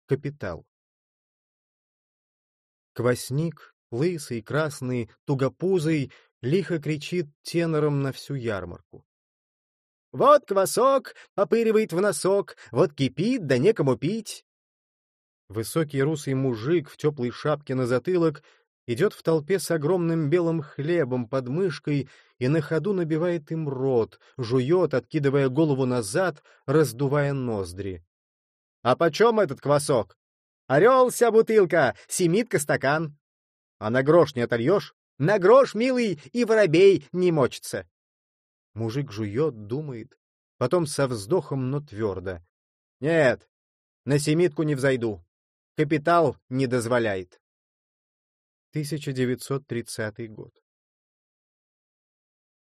Капитал. Квасник, лысый, красный, тугопузый, лихо кричит тенором на всю ярмарку. «Вот квасок попыривает в носок, вот кипит, да некому пить!» Высокий русый мужик в теплой шапке на затылок идет в толпе с огромным белым хлебом под мышкой и на ходу набивает им рот, жует, откидывая голову назад, раздувая ноздри. «А почем этот квасок? Орел вся бутылка, семитка стакан. А на грош не отольешь? На грош, милый, и воробей не мочится!» Мужик жует, думает, потом со вздохом, но твердо. «Нет, на семитку не взойду. Капитал не дозволяет». 1930 год.